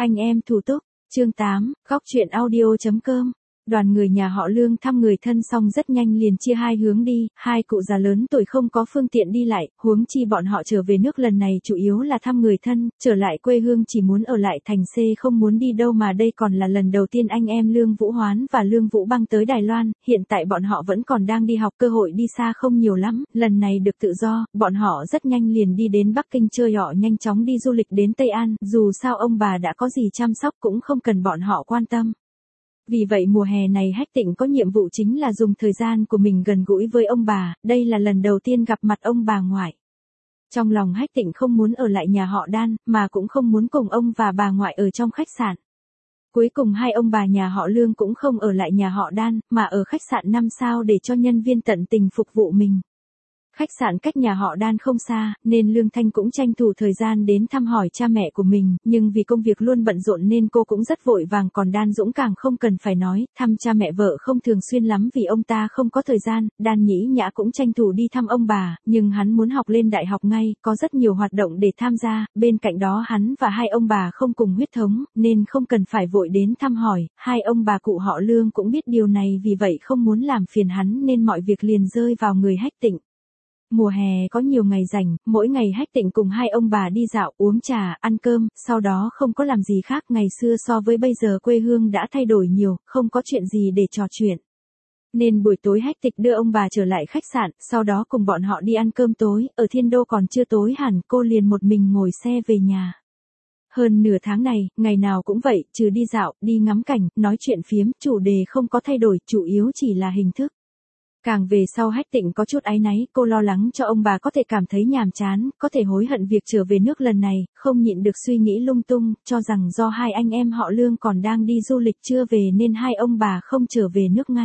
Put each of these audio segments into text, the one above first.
Anh em thủ túc, chương 8, góc truyện audio.com. Đoàn người nhà họ Lương thăm người thân xong rất nhanh liền chia hai hướng đi, hai cụ già lớn tuổi không có phương tiện đi lại, huống chi bọn họ trở về nước lần này chủ yếu là thăm người thân, trở lại quê hương chỉ muốn ở lại thành C không muốn đi đâu mà đây còn là lần đầu tiên anh em Lương Vũ Hoán và Lương Vũ Băng tới Đài Loan, hiện tại bọn họ vẫn còn đang đi học cơ hội đi xa không nhiều lắm, lần này được tự do, bọn họ rất nhanh liền đi đến Bắc Kinh chơi họ nhanh chóng đi du lịch đến Tây An, dù sao ông bà đã có gì chăm sóc cũng không cần bọn họ quan tâm. Vì vậy mùa hè này Hách Tịnh có nhiệm vụ chính là dùng thời gian của mình gần gũi với ông bà, đây là lần đầu tiên gặp mặt ông bà ngoại. Trong lòng Hách Tịnh không muốn ở lại nhà họ Đan, mà cũng không muốn cùng ông và bà ngoại ở trong khách sạn. Cuối cùng hai ông bà nhà họ Lương cũng không ở lại nhà họ Đan, mà ở khách sạn 5 sao để cho nhân viên tận tình phục vụ mình. Khách sạn cách nhà họ Đan không xa, nên Lương Thanh cũng tranh thủ thời gian đến thăm hỏi cha mẹ của mình, nhưng vì công việc luôn bận rộn nên cô cũng rất vội vàng, còn Đan Dũng càng không cần phải nói, thăm cha mẹ vợ không thường xuyên lắm vì ông ta không có thời gian, Đan Nhĩ Nhã cũng tranh thủ đi thăm ông bà, nhưng hắn muốn học lên đại học ngay, có rất nhiều hoạt động để tham gia, bên cạnh đó hắn và hai ông bà không cùng huyết thống, nên không cần phải vội đến thăm hỏi, hai ông bà cụ họ Lương cũng biết điều này vì vậy không muốn làm phiền hắn nên mọi việc liền rơi vào người Hách Tịnh. Mùa hè có nhiều ngày rảnh, mỗi ngày Hách Tịnh cùng hai ông bà đi dạo, uống trà, ăn cơm, sau đó không có làm gì khác, ngày xưa so với bây giờ quê hương đã thay đổi nhiều, không có chuyện gì để trò chuyện. Nên buổi tối Hách Tịnh đưa ông bà trở lại khách sạn, sau đó cùng bọn họ đi ăn cơm tối, ở Thiên Đô còn chưa tối hẳn, cô liền một mình ngồi xe về nhà. Hơn nửa tháng này, ngày nào cũng vậy, trừ đi dạo, đi ngắm cảnh, nói chuyện phiếm, chủ đề không có thay đổi, chủ yếu chỉ là hình thức. Càng về sau Hách Tịnh có chút áy náy, cô lo lắng cho ông bà có thể cảm thấy nhàm chán, có thể hối hận việc trở về nước lần này, không nhịn được suy nghĩ lung tung, cho rằng do hai anh em họ Lương còn đang đi du lịch chưa về nên hai ông bà không trở về nước ngay.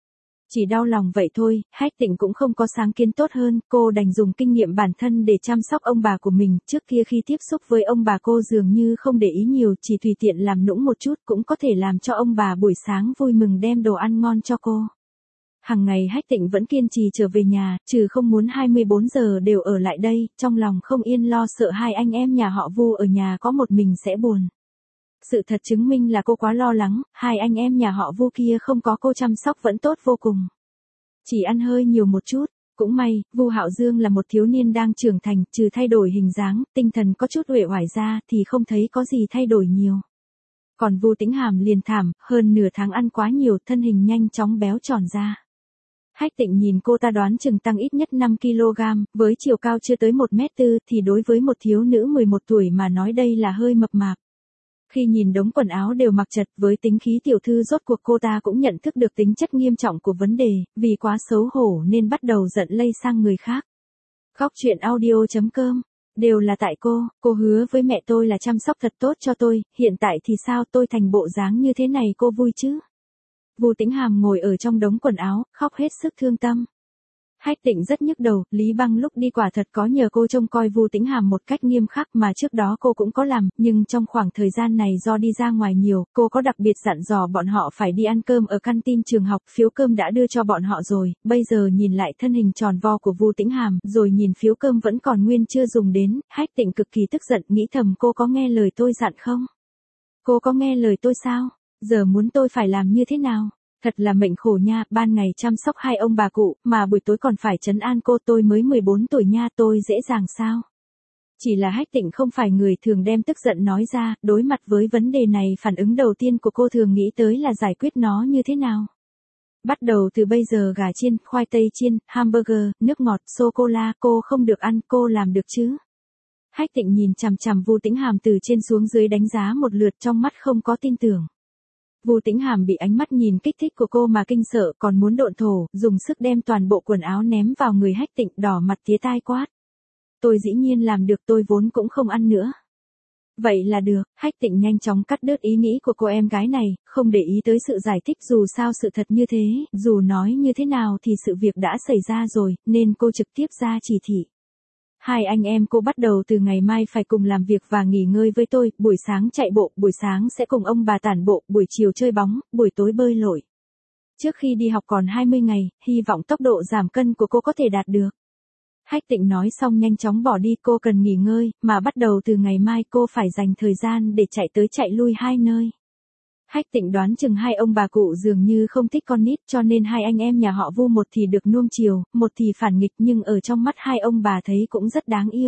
Chỉ đau lòng vậy thôi, Hách Tịnh cũng không có sáng kiến tốt hơn, cô đành dùng kinh nghiệm bản thân để chăm sóc ông bà của mình, trước kia khi tiếp xúc với ông bà cô dường như không để ý nhiều, chỉ tùy tiện làm nũng một chút cũng có thể làm cho ông bà buổi sáng vui mừng đem đồ ăn ngon cho cô. Hằng ngày Hách Tịnh vẫn kiên trì trở về nhà, trừ không muốn 24 giờ đều ở lại đây, trong lòng không yên lo sợ hai anh em nhà họ Vu ở nhà có một mình sẽ buồn. Sự thật chứng minh là cô quá lo lắng, hai anh em nhà họ Vu kia không có cô chăm sóc vẫn tốt vô cùng. Chỉ ăn hơi nhiều một chút, cũng may, Vu Hạo Dương là một thiếu niên đang trưởng thành, trừ thay đổi hình dáng, tinh thần có chút uể oải ra thì không thấy có gì thay đổi nhiều. Còn Vu Tĩnh Hàm liền thảm, hơn nửa tháng ăn quá nhiều, thân hình nhanh chóng béo tròn ra. Hách Tịnh nhìn cô ta đoán chừng tăng ít nhất 5 kg, với chiều cao chưa tới 1m4 thì đối với một thiếu nữ 11 tuổi mà nói đây là hơi mập mạp. Khi nhìn đống quần áo đều mặc chật với tính khí tiểu thư rốt cuộc cô ta cũng nhận thức được tính chất nghiêm trọng của vấn đề, vì quá xấu hổ nên bắt đầu giận lây sang người khác. Góc truyện audio.com, đều là tại cô hứa với mẹ tôi là chăm sóc thật tốt cho tôi, hiện tại thì sao tôi thành bộ dáng như thế này cô vui chứ? Vu Tĩnh Hàm ngồi ở trong đống quần áo, khóc hết sức thương tâm. Hách Tịnh rất nhức đầu, Lý Băng lúc đi quả thật có nhờ cô trông coi Vu Tĩnh Hàm một cách nghiêm khắc mà trước đó cô cũng có làm, nhưng trong khoảng thời gian này do đi ra ngoài nhiều, cô có đặc biệt dặn dò bọn họ phải đi ăn cơm ở canteen trường học, phiếu cơm đã đưa cho bọn họ rồi, bây giờ nhìn lại thân hình tròn vo của Vu Tĩnh Hàm, rồi nhìn phiếu cơm vẫn còn nguyên chưa dùng đến, Hách Tịnh cực kỳ tức giận, nghĩ thầm cô có nghe lời tôi dặn không? Cô có nghe lời tôi sao? Giờ muốn tôi phải làm như thế nào? Thật là mệnh khổ nha, ban ngày chăm sóc hai ông bà cụ, mà buổi tối còn phải trấn an cô, tôi mới 14 tuổi nha, tôi dễ dàng sao? Chỉ là Hách Tịnh không phải người thường đem tức giận nói ra, đối mặt với vấn đề này phản ứng đầu tiên của cô thường nghĩ tới là giải quyết nó như thế nào? Bắt đầu từ bây giờ gà chiên, khoai tây chiên, hamburger, nước ngọt, sô-cô-la, cô không được ăn, cô làm được chứ? Hách Tịnh nhìn chằm chằm Vu Tĩnh Hàm từ trên xuống dưới đánh giá một lượt trong mắt không có tin tưởng. Vu Tĩnh Hàm bị ánh mắt nhìn kích thích của cô mà kinh sợ, còn muốn độn thổ, dùng sức đem toàn bộ quần áo ném vào người Hách Tịnh, đỏ mặt tía tai quát. Tôi dĩ nhiên làm được, tôi vốn cũng không ăn nữa. Vậy là được, Hách Tịnh nhanh chóng cắt đứt ý nghĩ của cô em gái này, không để ý tới sự giải thích, dù sao sự thật như thế, dù nói như thế nào thì sự việc đã xảy ra rồi, nên cô trực tiếp ra chỉ thị. Hai anh em cô bắt đầu từ ngày mai phải cùng làm việc và nghỉ ngơi với tôi, buổi sáng chạy bộ, buổi sáng sẽ cùng ông bà tản bộ, buổi chiều chơi bóng, buổi tối bơi lội. Trước khi đi học còn 20 ngày, hy vọng tốc độ giảm cân của cô có thể đạt được. Hách Tịnh nói xong nhanh chóng bỏ đi, cô cần nghỉ ngơi, mà bắt đầu từ ngày mai cô phải dành thời gian để chạy tới chạy lui hai nơi. Hách Tịnh đoán chừng hai ông bà cụ dường như không thích con nít, cho nên hai anh em nhà họ Vu một thì được nuông chiều, một thì phản nghịch, nhưng ở trong mắt hai ông bà thấy cũng rất đáng yêu.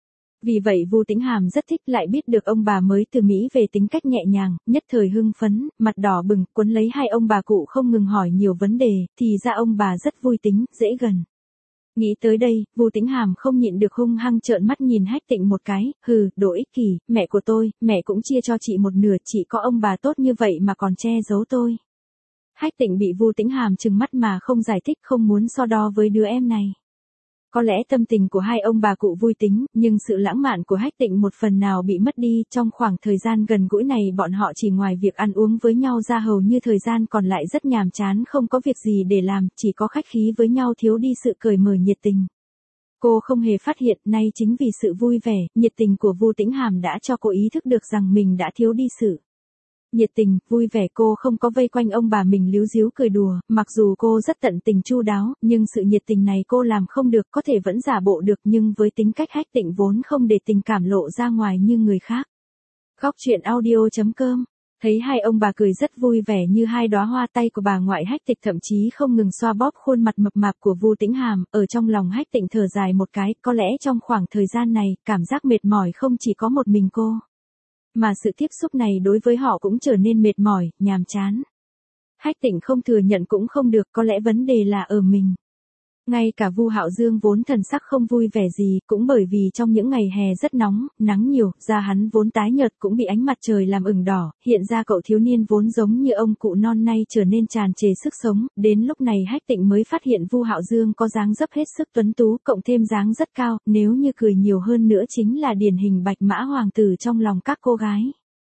Vì vậy Vu Tĩnh Hàm rất thích, lại biết được ông bà mới từ Mỹ về tính cách nhẹ nhàng, nhất thời hưng phấn, mặt đỏ bừng, quấn lấy hai ông bà cụ không ngừng hỏi nhiều vấn đề, thì ra ông bà rất vui tính, dễ gần. Nghĩ tới đây, Vu Tĩnh Hàm không nhịn được hung hăng trợn mắt nhìn Hách Tịnh một cái, hừ, đồ ích kỷ, mẹ của tôi, mẹ cũng chia cho chị một nửa, chị có ông bà tốt như vậy mà còn che giấu tôi. Hách Tịnh bị Vu Tĩnh Hàm trừng mắt mà không giải thích, không muốn so đo với đứa em này. Có lẽ tâm tình của hai ông bà cụ vui tính, nhưng sự lãng mạn của Hách Tịnh một phần nào bị mất đi, trong khoảng thời gian gần gũi này bọn họ chỉ ngoài việc ăn uống với nhau ra hầu như thời gian còn lại rất nhàm chán, không có việc gì để làm, chỉ có khách khí với nhau, thiếu đi sự cởi mở nhiệt tình. Cô không hề phát hiện, nay chính vì sự vui vẻ, nhiệt tình của Vu Tĩnh Hàm đã cho cô ý thức được rằng mình đã thiếu đi sự nhiệt tình, vui vẻ. Cô không có vây quanh ông bà mình líu ríu cười đùa, mặc dù cô rất tận tình chu đáo, nhưng sự nhiệt tình này cô làm không được, có thể vẫn giả bộ được, nhưng với tính cách Hách Tịnh vốn không để tình cảm lộ ra ngoài như người khác. Góc truyện audio.com. Thấy hai ông bà cười rất vui vẻ như hai đóa hoa, tay của bà ngoại Hách Tịnh thậm chí không ngừng xoa bóp khuôn mặt mập mạp của Vu Tĩnh Hàm, ở trong lòng Hách Tịnh thở dài một cái, có lẽ trong khoảng thời gian này, cảm giác mệt mỏi không chỉ có một mình cô. Mà sự tiếp xúc này đối với họ cũng trở nên mệt mỏi, nhàm chán. Hách Tịnh không thừa nhận cũng không được, có lẽ vấn đề là ở mình. Ngay cả Vu Hạo Dương vốn thần sắc không vui vẻ gì, cũng bởi vì trong những ngày hè rất nóng, nắng nhiều, da hắn vốn tái nhợt cũng bị ánh mặt trời làm ửng đỏ, hiện ra cậu thiếu niên vốn giống như ông cụ non nay trở nên tràn trề sức sống, đến lúc này Hách Tịnh mới phát hiện Vu Hạo Dương có dáng dấp hết sức tuấn tú, cộng thêm dáng rất cao, nếu như cười nhiều hơn nữa chính là điển hình bạch mã hoàng tử trong lòng các cô gái.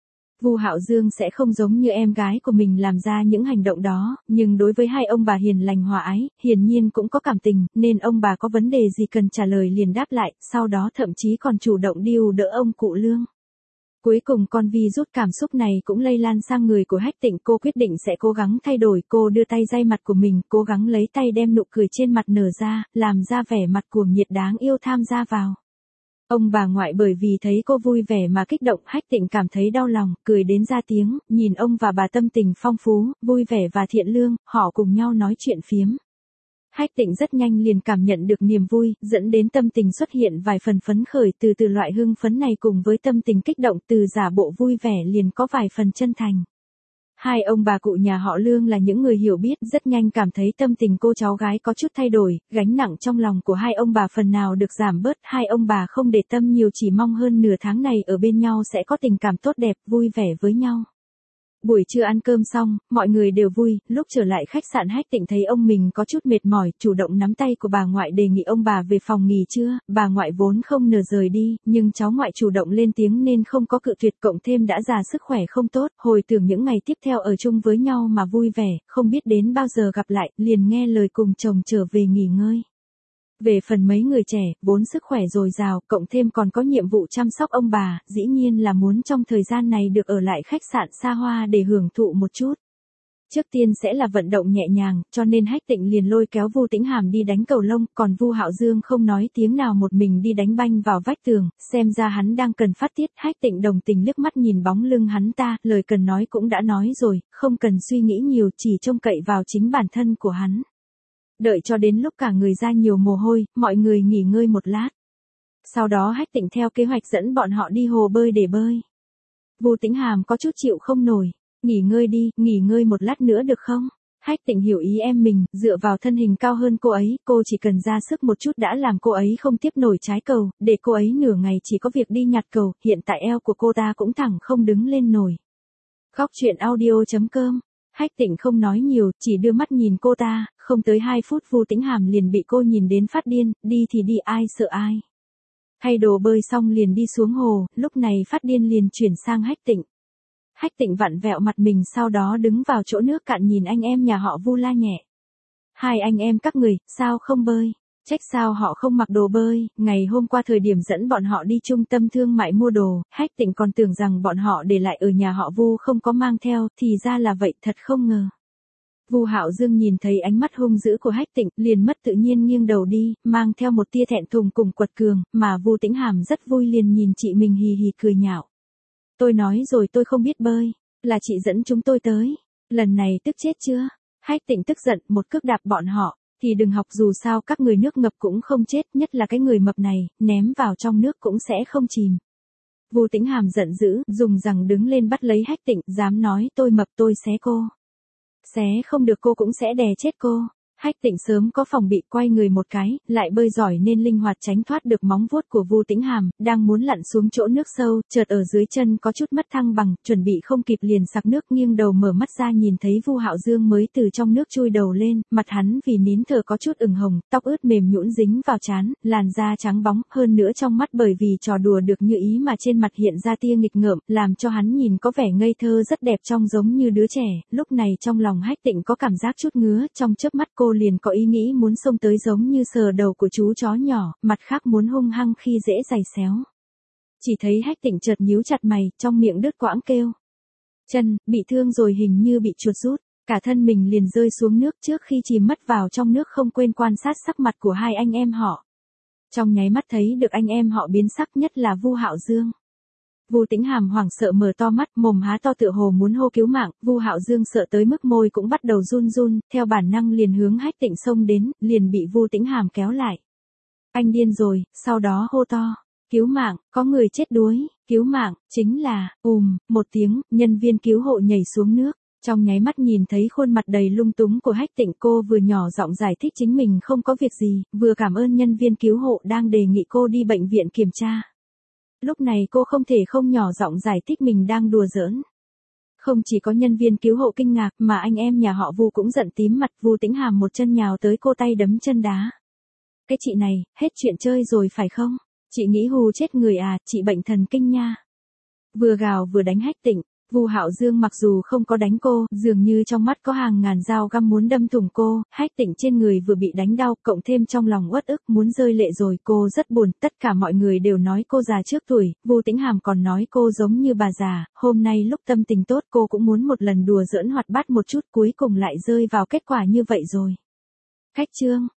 Vu Hạo Dương sẽ không giống như em gái của mình làm ra những hành động đó, nhưng đối với hai ông bà hiền lành hòa ái, hiển nhiên cũng có cảm tình, nên ông bà có vấn đề gì cần trả lời liền đáp lại, sau đó thậm chí còn chủ động điêu đỡ ông cụ Lương. Cuối cùng con virus cảm xúc này cũng lây lan sang người của Hách Tịnh, cô quyết định sẽ cố gắng thay đổi, cô đưa tay day mặt của mình, cố gắng lấy tay đem nụ cười trên mặt nở ra, làm ra vẻ mặt cuồng nhiệt đáng yêu tham gia vào. Ông bà ngoại bởi vì thấy cô vui vẻ mà kích động, Hách Tịnh cảm thấy đau lòng, cười đến ra tiếng, nhìn ông và bà tâm tình phong phú, vui vẻ và thiện lương, họ cùng nhau nói chuyện phiếm. Hách Tịnh rất nhanh liền cảm nhận được niềm vui, dẫn đến tâm tình xuất hiện vài phần phấn khởi, từ loại hưng phấn này cùng với tâm tình kích động từ giả bộ vui vẻ liền có vài phần chân thành. Hai ông bà cụ nhà họ Lương là những người hiểu biết, rất nhanh cảm thấy tâm tình cô cháu gái có chút thay đổi, gánh nặng trong lòng của hai ông bà phần nào được giảm bớt, hai ông bà không để tâm nhiều, chỉ mong hơn nửa tháng này ở bên nhau sẽ có tình cảm tốt đẹp, vui vẻ với nhau. Buổi trưa ăn cơm xong, mọi người đều vui, lúc trở lại khách sạn Hách Tịnh thấy ông mình có chút mệt mỏi, chủ động nắm tay của bà ngoại đề nghị ông bà về phòng nghỉ trưa, bà ngoại vốn không nỡ rời đi, nhưng cháu ngoại chủ động lên tiếng nên không có cự tuyệt, cộng thêm đã già sức khỏe không tốt, hồi tưởng những ngày tiếp theo ở chung với nhau mà vui vẻ, không biết đến bao giờ gặp lại, liền nghe lời cùng chồng trở về nghỉ ngơi. Về phần mấy người trẻ, vốn sức khỏe dồi dào, cộng thêm còn có nhiệm vụ chăm sóc ông bà, dĩ nhiên là muốn trong thời gian này được ở lại khách sạn xa hoa để hưởng thụ một chút. Trước tiên sẽ là vận động nhẹ nhàng, cho nên Hách Tịnh liền lôi kéo Vu Tĩnh Hàm đi đánh cầu lông, còn Vu Hạo Dương không nói tiếng nào một mình đi đánh banh vào vách tường, xem ra hắn đang cần phát tiết. Hách Tịnh đồng tình liếc mắt nhìn bóng lưng hắn ta, lời cần nói cũng đã nói rồi, không cần suy nghĩ nhiều, chỉ trông cậy vào chính bản thân của hắn. Đợi cho đến lúc cả người ra nhiều mồ hôi, mọi người nghỉ ngơi một lát. Sau đó Hách Tịnh theo kế hoạch dẫn bọn họ đi hồ bơi để bơi. Vu Tĩnh Hàm có chút chịu không nổi, nghỉ ngơi đi, nghỉ ngơi một lát nữa được không? Hách Tịnh hiểu ý em mình, dựa vào thân hình cao hơn cô ấy, cô chỉ cần ra sức một chút đã làm cô ấy không tiếp nổi trái cầu, để cô ấy nửa ngày chỉ có việc đi nhặt cầu, hiện tại eo của cô ta cũng thẳng không đứng lên nổi. Góc truyện audio.com. Hách Tịnh không nói nhiều, chỉ đưa mắt nhìn cô ta, không tới 2 phút Vu Tĩnh Hàm liền bị cô nhìn đến phát điên, đi thì đi ai sợ ai. Thay đồ bơi xong liền đi xuống hồ, lúc này phát điên liền chuyển sang Hách Tịnh. Hách Tịnh vặn vẹo mặt mình sau đó đứng vào chỗ nước cạn nhìn anh em nhà họ Vu la nhẹ. Hai anh em các người, sao không bơi? Trách sao họ không mặc đồ bơi, ngày hôm qua thời điểm dẫn bọn họ đi trung tâm thương mại mua đồ, Hách Tịnh còn tưởng rằng bọn họ để lại ở nhà họ Vu không có mang theo, thì ra là vậy, thật không ngờ. Vu Hạo Dương nhìn thấy ánh mắt hung dữ của Hách Tịnh, liền mất tự nhiên nghiêng đầu đi, mang theo một tia thẹn thùng cùng quật cường, mà Vu Tĩnh Hàm rất vui liền nhìn chị mình hì hì cười nhạo. Tôi nói rồi tôi không biết bơi, là chị dẫn chúng tôi tới. Lần này tức chết chưa? Hách Tịnh tức giận một cước đạp bọn họ, thì đừng học, dù sao các người nước ngập cũng không chết, nhất là cái người mập này, ném vào trong nước cũng sẽ không chìm. Vu Tĩnh Hàm giận dữ, dùng rằng đứng lên bắt lấy Hách Tịnh, dám nói tôi mập tôi xé cô. Xé không được cô cũng sẽ đè chết cô. Hách Tịnh sớm có phòng bị, quay người một cái, lại bơi giỏi nên linh hoạt tránh thoát được móng vuốt của Vu Tĩnh Hàm, đang muốn lặn xuống chỗ nước sâu, chợt ở dưới chân có chút mất thăng bằng, chuẩn bị không kịp liền sặc nước, nghiêng đầu mở mắt ra nhìn thấy Vu Hạo Dương mới từ trong nước chui đầu lên, mặt hắn vì nín thở có chút ửng hồng, tóc ướt mềm nhũn dính vào trán, làn da trắng bóng, hơn nữa trong mắt bởi vì trò đùa được như ý mà trên mặt hiện ra tia nghịch ngợm, làm cho hắn nhìn có vẻ ngây thơ rất đẹp trông giống như đứa trẻ. Lúc này trong lòng Hách Tịnh có cảm giác chút ngứa, trong chớp mắt cô liền có ý nghĩ muốn xông tới giống như sờ đầu của chú chó nhỏ, mặt khác muốn hung hăng khi dễ giày xéo. Chỉ thấy Hách Tịnh chợt nhíu chặt mày, trong miệng đứt quãng kêu. Chân, bị thương rồi, hình như bị chuột rút, cả thân mình liền rơi xuống nước, trước khi chìm mất vào trong nước không quên quan sát sắc mặt của hai anh em họ. Trong nháy mắt thấy được anh em họ biến sắc, nhất là Vu Hạo Dương. Vu Tĩnh Hàm hoảng sợ mở to mắt, mồm há to tựa hồ muốn hô cứu mạng, Vu Hạo Dương sợ tới mức môi cũng bắt đầu run run, theo bản năng liền hướng Hách Tịnh xông đến, liền bị Vu Tĩnh Hàm kéo lại. Anh điên rồi, sau đó hô to, cứu mạng, có người chết đuối, cứu mạng, chính là, một tiếng, nhân viên cứu hộ nhảy xuống nước. Trong nháy mắt nhìn thấy khuôn mặt đầy lung túng của Hách Tịnh, cô vừa nhỏ giọng giải thích chính mình không có việc gì, vừa cảm ơn nhân viên cứu hộ đang đề nghị cô đi bệnh viện kiểm tra. Lúc này cô không thể không nhỏ giọng giải thích mình đang đùa giỡn. Không chỉ có nhân viên cứu hộ kinh ngạc mà anh em nhà họ Vu cũng giận tím mặt. Vu Tĩnh Hàm một chân nhào tới cô, tay đấm chân đá. Cái chị này, hết chuyện chơi rồi phải không? Chị nghĩ hù chết người à, chị bệnh thần kinh nha. Vừa gào vừa đánh Hách Tịnh. Vu Hạo Dương mặc dù không có đánh cô, dường như trong mắt có hàng ngàn dao găm muốn đâm thủng cô. Hách Tịnh trên người vừa bị đánh đau, cộng thêm trong lòng uất ức muốn rơi lệ rồi, cô rất buồn. Tất cả mọi người đều nói cô già trước tuổi, Vu Tĩnh Hàm còn nói cô giống như bà già. Hôm nay lúc tâm tình tốt cô cũng muốn một lần đùa giỡn hoạt bát một chút, cuối cùng lại rơi vào kết quả như vậy rồi. Khách chương